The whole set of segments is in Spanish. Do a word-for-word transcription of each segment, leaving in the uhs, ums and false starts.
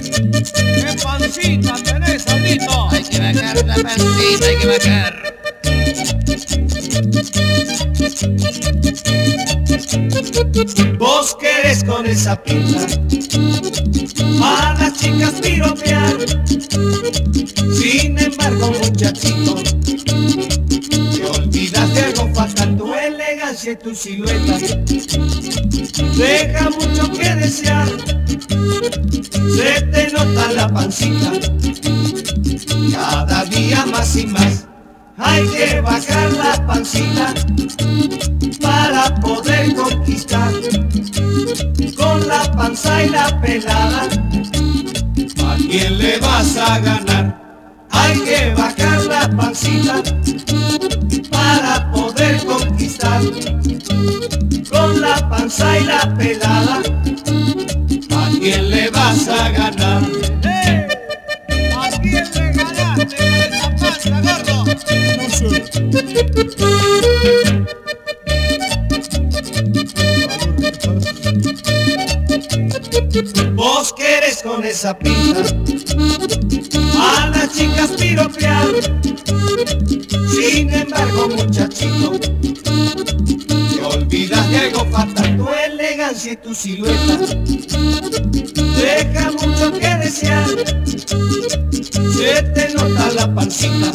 ¡Qué pancita tenés, Sandito! Hay que bajar la pancita, hay que bajar. Vos querés con esa pinta a las chicas piropear. Sin embargo, muchachito, te olvidas de algo fatal. Tu elegancia y tu silueta deja mucho que desear. Se te nota la pancita cada día más y más. Hay que bajar la pancita para poder conquistar. Con la panza y la pelada, ¿a quién le vas a ganar? Hay que bajar la pancita para poder conquistar. Con la panza y la pelada, ¿a quién le vas a ganar? ¡Eh! ¿A quién le ganaste con esa panza, gordo? No sé. Vos querés con esa pinta a las chicas piropear. Sin embargo, muchachito, te olvidas de algo fatal. Tu elegancia y tu silueta deja mucho que desear. Se te nota la pancita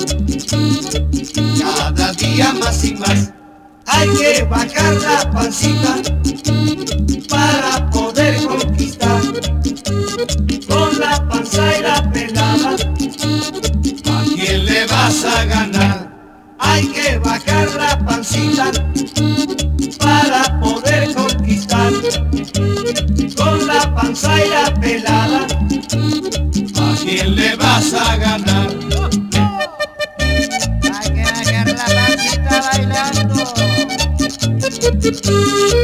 cada día más y más. Hay que bajar la pancita para poder conquistar. Con la panza y la pelada, ¿a quién le vas a ganar? Hay que bajar la pancita para poder conquistar. Con la panza y la pelada, ¿a quién le vas a ganar? Hay que bajar la pancita bailando.